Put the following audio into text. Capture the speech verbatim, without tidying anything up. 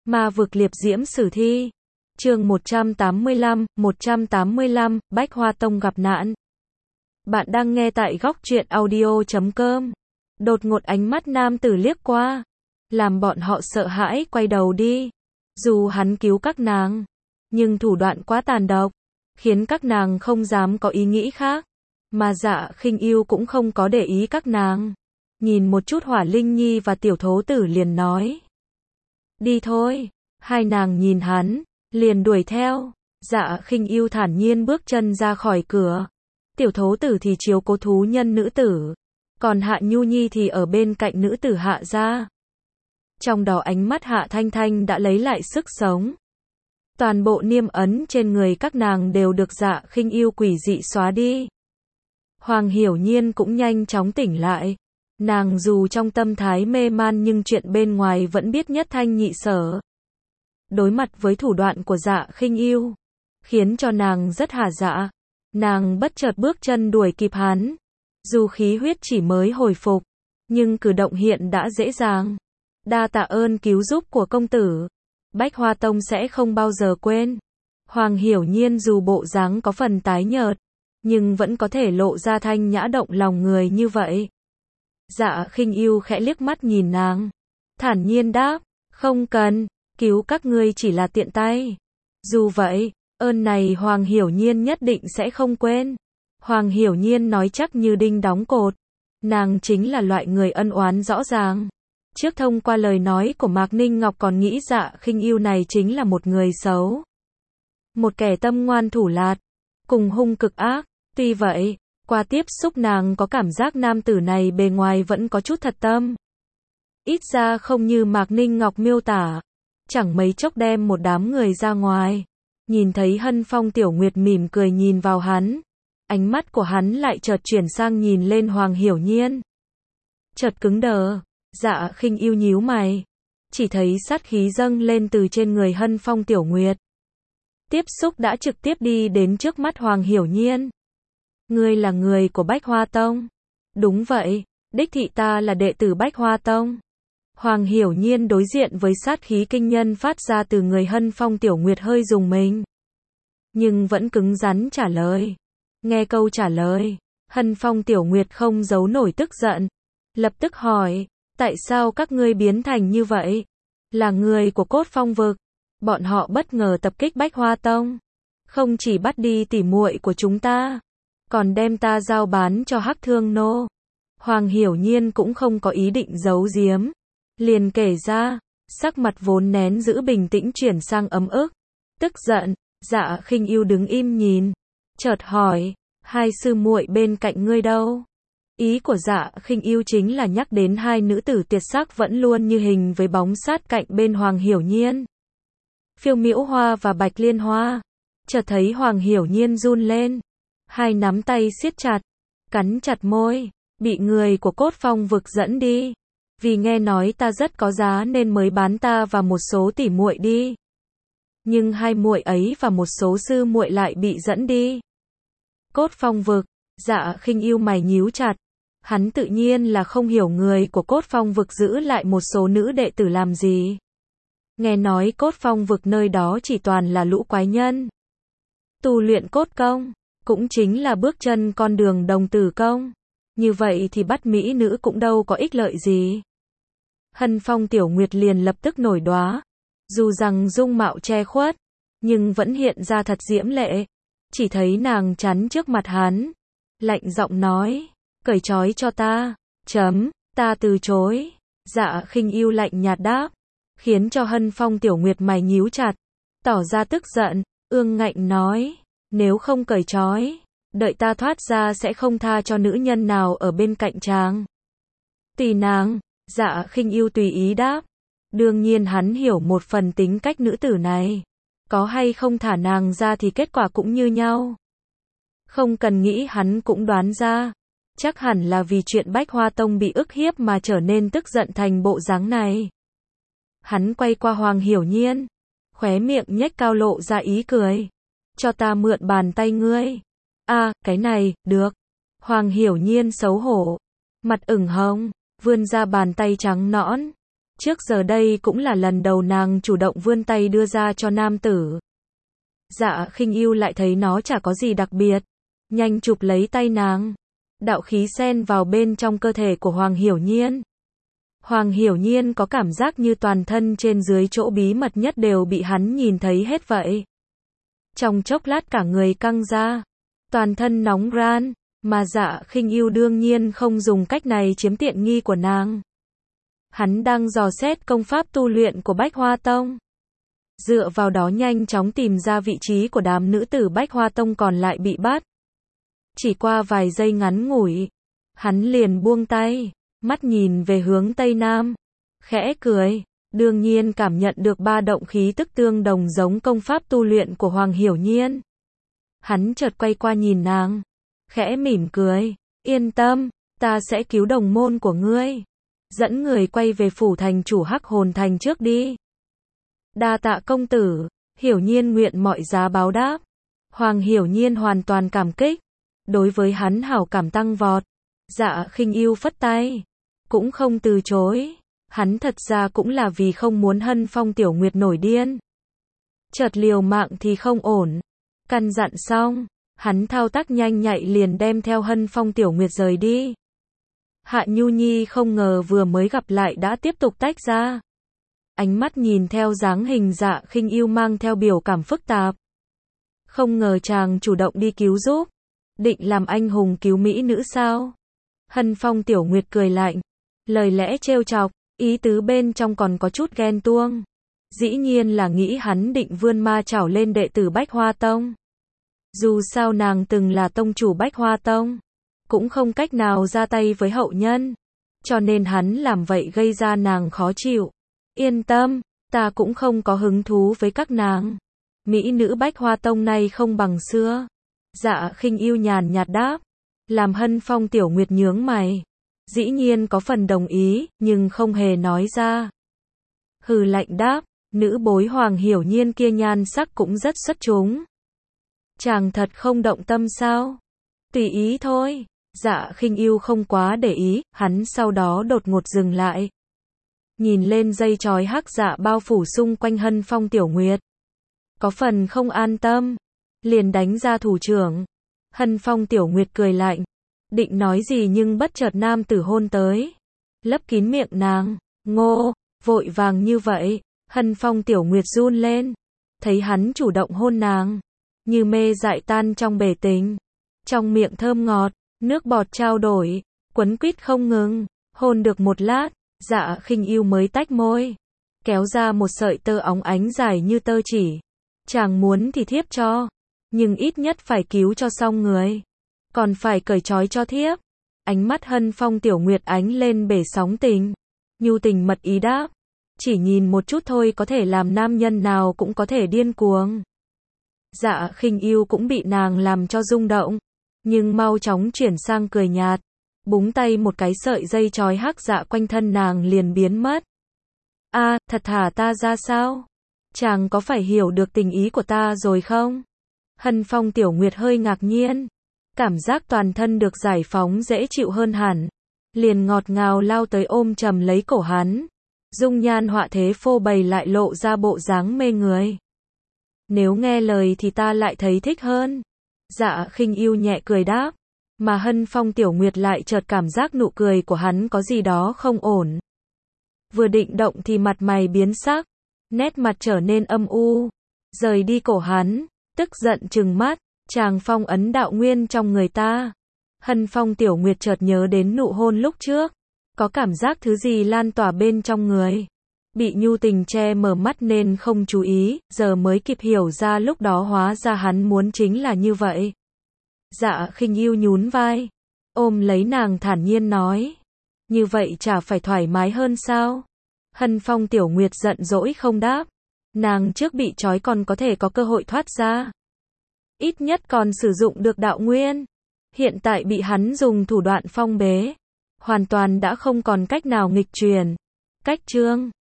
Ma vực liệp diễm sử thi. Chương một trăm tám mươi lăm, một trăm tám mươi lăm, Bách Hoa Tông gặp nạn. Bạn đang nghe tại góc truyện audio chấm com. Đột ngột ánh mắt nam tử liếc qua, làm bọn họ sợ hãi quay đầu đi. Dù hắn cứu các nàng, nhưng thủ đoạn quá tàn độc, khiến các nàng không dám có ý nghĩ khác. Mà Dạ Khinh Ưu cũng không có để ý các nàng. Nhìn một chút Hỏa Linh Nhi và Tiểu Thố Tử liền nói: đi thôi. Hai nàng nhìn hắn, liền đuổi theo. Dạ Khinh Ưu thản nhiên bước chân ra khỏi cửa. Tiểu Thố Tử thì chiếu cố thú nhân nữ tử, còn Hạ Nhu Nhi thì ở bên cạnh nữ tử Hạ gia. Trong đó ánh mắt Hạ Thanh Thanh đã lấy lại sức sống. Toàn bộ niêm ấn trên người các nàng đều được Dạ Khinh Ưu quỷ dị xóa đi. Hoàng Hiểu Nhiên cũng nhanh chóng tỉnh lại. Nàng dù trong tâm thái mê man nhưng chuyện bên ngoài vẫn biết nhất thanh nhị sở. Đối mặt với thủ đoạn của Dạ Khinh Ưu, khiến cho nàng rất hả dạ. Nàng bất chợt bước chân đuổi kịp hắn. Dù khí huyết chỉ mới hồi phục, nhưng cử động hiện đã dễ dàng. Đa tạ ơn cứu giúp của công tử. Bách Hoa Tông sẽ không bao giờ quên. Hoàng Hiểu Nhiên dù bộ dáng có phần tái nhợt, nhưng vẫn có thể lộ ra thanh nhã động lòng người như vậy. Dạ Khinh Ưu khẽ liếc mắt nhìn nàng, thản nhiên đáp: không cần, cứu các ngươi chỉ là tiện tay. Dù vậy, ơn này Hoàng Hiểu Nhiên nhất định sẽ không quên. Hoàng Hiểu Nhiên nói chắc như đinh đóng cột. Nàng chính là loại người ân oán rõ ràng. Trước thông qua lời nói của Mạc Ninh Ngọc còn nghĩ Dạ Khinh Ưu này chính là một người xấu. Một kẻ tâm ngoan thủ lạt, cùng hung cực ác. Tuy vậy, qua tiếp xúc nàng có cảm giác nam tử này bề ngoài vẫn có chút thật tâm. Ít ra không như Mạc Ninh Ngọc miêu tả, chẳng mấy chốc đem một đám người ra ngoài. Nhìn thấy Hân Phong Tiểu Nguyệt mỉm cười nhìn vào hắn, ánh mắt của hắn lại chợt chuyển sang nhìn lên Hoàng Hiểu Nhiên. Chợt cứng đờ. Dạ Khinh Ưu nhíu mày, chỉ thấy sát khí dâng lên từ trên người Hân Phong Tiểu Nguyệt. Tiếp xúc đã trực tiếp đi đến trước mắt Hoàng Hiểu Nhiên. Ngươi là người của Bách Hoa Tông? Đúng vậy, đích thị ta là đệ tử Bách Hoa Tông. Hoàng Hiểu Nhiên đối diện với sát khí kinh nhân phát ra từ người Hân Phong Tiểu Nguyệt hơi rùng mình, nhưng vẫn cứng rắn trả lời. Nghe câu trả lời, Hân Phong Tiểu Nguyệt không giấu nổi tức giận, lập tức hỏi: tại sao các ngươi biến thành như vậy? Là người của Cốt Phong vực. Bọn họ bất ngờ tập kích Bách Hoa Tông, không chỉ bắt đi tỉ muội của chúng ta, còn đem ta giao bán cho Hắc Thương nô. Hoàng Hiểu Nhiên cũng không có ý định giấu giếm, liền kể ra, sắc mặt vốn nén giữ bình tĩnh chuyển sang ấm ức, tức giận. Dạ Khinh Ưu đứng im nhìn, chợt hỏi: hai sư muội bên cạnh ngươi đâu? Ý của Dạ Khinh Ưu chính là nhắc đến hai nữ tử tuyệt sắc vẫn luôn như hình với bóng sát cạnh bên Hoàng Hiểu Nhiên, Phiêu Miễu Hoa và Bạch Liên Hoa. Chợt thấy Hoàng Hiểu Nhiên run lên, hai nắm tay siết chặt, cắn chặt môi. Bị người của Cốt Phong vực dẫn đi, vì nghe nói ta rất có giá nên mới bán ta và một số tỷ muội đi. Nhưng hai muội ấy và một số sư muội lại bị dẫn đi. Cốt Phong vực. Dạ Khinh Ưu mày nhíu chặt. Hắn tự nhiên là không hiểu người của Cốt Phong vực giữ lại một số nữ đệ tử làm gì. Nghe nói Cốt Phong vực nơi đó chỉ toàn là lũ quái nhân tu luyện cốt công, cũng chính là bước chân con đường đồng tử công. Như vậy thì bắt mỹ nữ cũng đâu có ích lợi gì. Hân Phong Tiểu Nguyệt liền lập tức nổi đoá. Dù rằng dung mạo che khuất, nhưng vẫn hiện ra thật diễm lệ. Chỉ thấy nàng chắn trước mặt hắn, lạnh giọng nói: cởi trói cho ta. Chấm, ta từ chối. Dạ Khinh Ưu lạnh nhạt đáp, khiến cho Hân Phong Tiểu Nguyệt mày nhíu chặt, tỏ ra tức giận, ương ngạnh nói: nếu không cởi trói, đợi ta thoát ra sẽ không tha cho nữ nhân nào ở bên cạnh chàng. Tùy nàng. Dạ Khinh Ưu tùy ý đáp. Đương nhiên hắn hiểu một phần tính cách nữ tử này, có hay không thả nàng ra thì kết quả cũng như nhau. Không cần nghĩ hắn cũng đoán ra, chắc hẳn là vì chuyện Bách Hoa Tông bị ức hiếp mà trở nên tức giận thành bộ dáng này. Hắn quay qua Hoàng Hiểu Nhiên, khóe miệng nhếch cao lộ ra ý cười: cho ta mượn bàn tay ngươi. A, à, cái này, được. Hoàng Hiểu Nhiên xấu hổ, mặt ửng hồng, vươn ra bàn tay trắng nõn, Trước giờ đây cũng là lần đầu nàng chủ động vươn tay đưa ra cho nam tử. Dạ Khinh Ưu lại thấy nó chả có gì đặc biệt, nhanh chụp lấy tay nàng. Đạo khí xen vào bên trong cơ thể của Hoàng Hiểu Nhiên. Hoàng Hiểu Nhiên có cảm giác như toàn thân trên dưới chỗ bí mật nhất đều bị hắn nhìn thấy hết vậy. Trong chốc lát cả người căng ra, toàn thân nóng ran, mà Dạ Khinh Ưu đương nhiên không dùng cách này chiếm tiện nghi của nàng. Hắn đang dò xét công pháp tu luyện của Bách Hoa Tông. Dựa vào đó nhanh chóng tìm ra vị trí của đám nữ tử Bách Hoa Tông còn lại bị bắt. Chỉ qua vài giây ngắn ngủi, hắn liền buông tay, mắt nhìn về hướng Tây Nam, khẽ cười, đương nhiên cảm nhận được ba động khí tức tương đồng giống công pháp tu luyện của Hoàng Hiểu Nhiên. Hắn chợt quay qua nhìn nàng, khẽ mỉm cười, yên tâm, ta sẽ cứu đồng môn của ngươi. Dẫn người quay về phủ thành chủ Hắc Hồn Thành trước đi. Đa tạ công tử, Hiểu Nhiên nguyện mọi giá báo đáp. Hoàng Hiểu Nhiên hoàn toàn cảm kích. Đối với hắn hảo cảm tăng vọt. Dạ Khinh Ưu phất tay, cũng không từ chối. Hắn thật ra cũng là vì không muốn Hân Phong Tiểu Nguyệt nổi điên. Chợt liều mạng thì không ổn. Căn dặn xong, hắn thao tác nhanh nhạy liền đem theo Hân Phong Tiểu Nguyệt rời đi. Hạ Nhu Nhi không ngờ vừa mới gặp lại đã tiếp tục tách ra. Ánh mắt nhìn theo dáng hình Dạ Khinh Ưu mang theo biểu cảm phức tạp. Không ngờ chàng chủ động đi cứu giúp. Định làm anh hùng cứu mỹ nữ sao? Hân Phong Tiểu Nguyệt cười lạnh. Lời lẽ trêu chọc, ý tứ bên trong còn có chút ghen tuông. Dĩ nhiên là nghĩ hắn định vươn ma chảo lên đệ tử Bách Hoa Tông. Dù sao nàng từng là tông chủ Bách Hoa Tông, cũng không cách nào ra tay với hậu nhân. Cho nên hắn làm vậy gây ra nàng khó chịu. Yên tâm, ta cũng không có hứng thú với các nàng. Mỹ nữ Bách Hoa Tông này không bằng xưa. Dạ Khinh Ưu nhàn nhạt đáp. Làm Hân Phong Tiểu Nguyệt nhướng mày. Dĩ nhiên có phần đồng ý, nhưng không hề nói ra. Hừ lạnh đáp. Nữ bối Hoàng Hiểu Nhiên kia nhan sắc cũng rất xuất chúng. Chàng thật không động tâm sao? Tùy ý thôi. Dạ Khinh Ưu không quá để ý, hắn sau đó đột ngột dừng lại. Nhìn lên dây chói hắc dạ bao phủ xung quanh Hân Phong Tiểu Nguyệt. Có phần không an tâm. Liền đánh ra thủ trưởng. Hân Phong Tiểu Nguyệt cười lạnh. Định nói gì nhưng bất chợt nam tử hôn tới. Lấp kín miệng nàng. Ngô, vội vàng như vậy. Hân Phong Tiểu Nguyệt run lên. Thấy hắn chủ động hôn nàng. Như mê dại tan trong bể tình. Trong miệng thơm ngọt. Nước bọt trao đổi. Quấn quýt không ngừng. Hôn được một lát. Dạ Khinh Ưu mới tách môi. Kéo ra một sợi tơ óng ánh dài như tơ chỉ. Chàng muốn thì thiếp cho. Nhưng ít nhất phải cứu cho xong người. Còn phải cởi trói cho thiếp. Ánh mắt Hân Phong Tiểu Nguyệt ánh lên bể sóng tình. Nhu tình mật ý đáp. Chỉ nhìn một chút thôi có thể làm nam nhân nào cũng có thể điên cuồng. Dạ Khinh Ưu cũng bị nàng làm cho rung động. Nhưng mau chóng chuyển sang cười nhạt. Búng tay một cái sợi dây trói hắc dạ quanh thân nàng liền biến mất. A, à, thật thả ta ra sao? Chàng có phải hiểu được tình ý của ta rồi không? Hân Phong Tiểu Nguyệt hơi ngạc nhiên. Cảm giác toàn thân được giải phóng dễ chịu hơn hẳn. Liền ngọt ngào lao tới ôm chầm lấy cổ hắn. Dung nhan họa thế phô bày lại lộ ra bộ dáng mê người. Nếu nghe lời thì ta lại thấy thích hơn. Dạ Khinh Ưu nhẹ cười đáp. Mà Hân Phong Tiểu Nguyệt lại chợt cảm giác nụ cười của hắn có gì đó không ổn. Vừa định động thì mặt mày biến sắc. Nét mặt trở nên âm u. Rời đi cổ hắn. Tức giận trừng mắt. Chàng phong ấn đạo nguyên trong người ta. Hân Phong Tiểu Nguyệt chợt nhớ đến nụ hôn lúc trước. Có cảm giác thứ gì lan tỏa bên trong người. Bị nhu tình che mở mắt nên không chú ý. Giờ mới kịp hiểu ra lúc đó hóa ra hắn muốn chính là như vậy. Dạ Khinh Ưu nhún vai. Ôm lấy nàng thản nhiên nói. Như vậy chả phải thoải mái hơn sao? Hân Phong Tiểu Nguyệt giận dỗi không đáp. Nàng trước bị trói còn có thể có cơ hội thoát ra. Ít nhất còn sử dụng được đạo nguyên. Hiện tại bị hắn dùng thủ đoạn phong bế. Hoàn toàn đã không còn cách nào nghịch truyền. Cách chương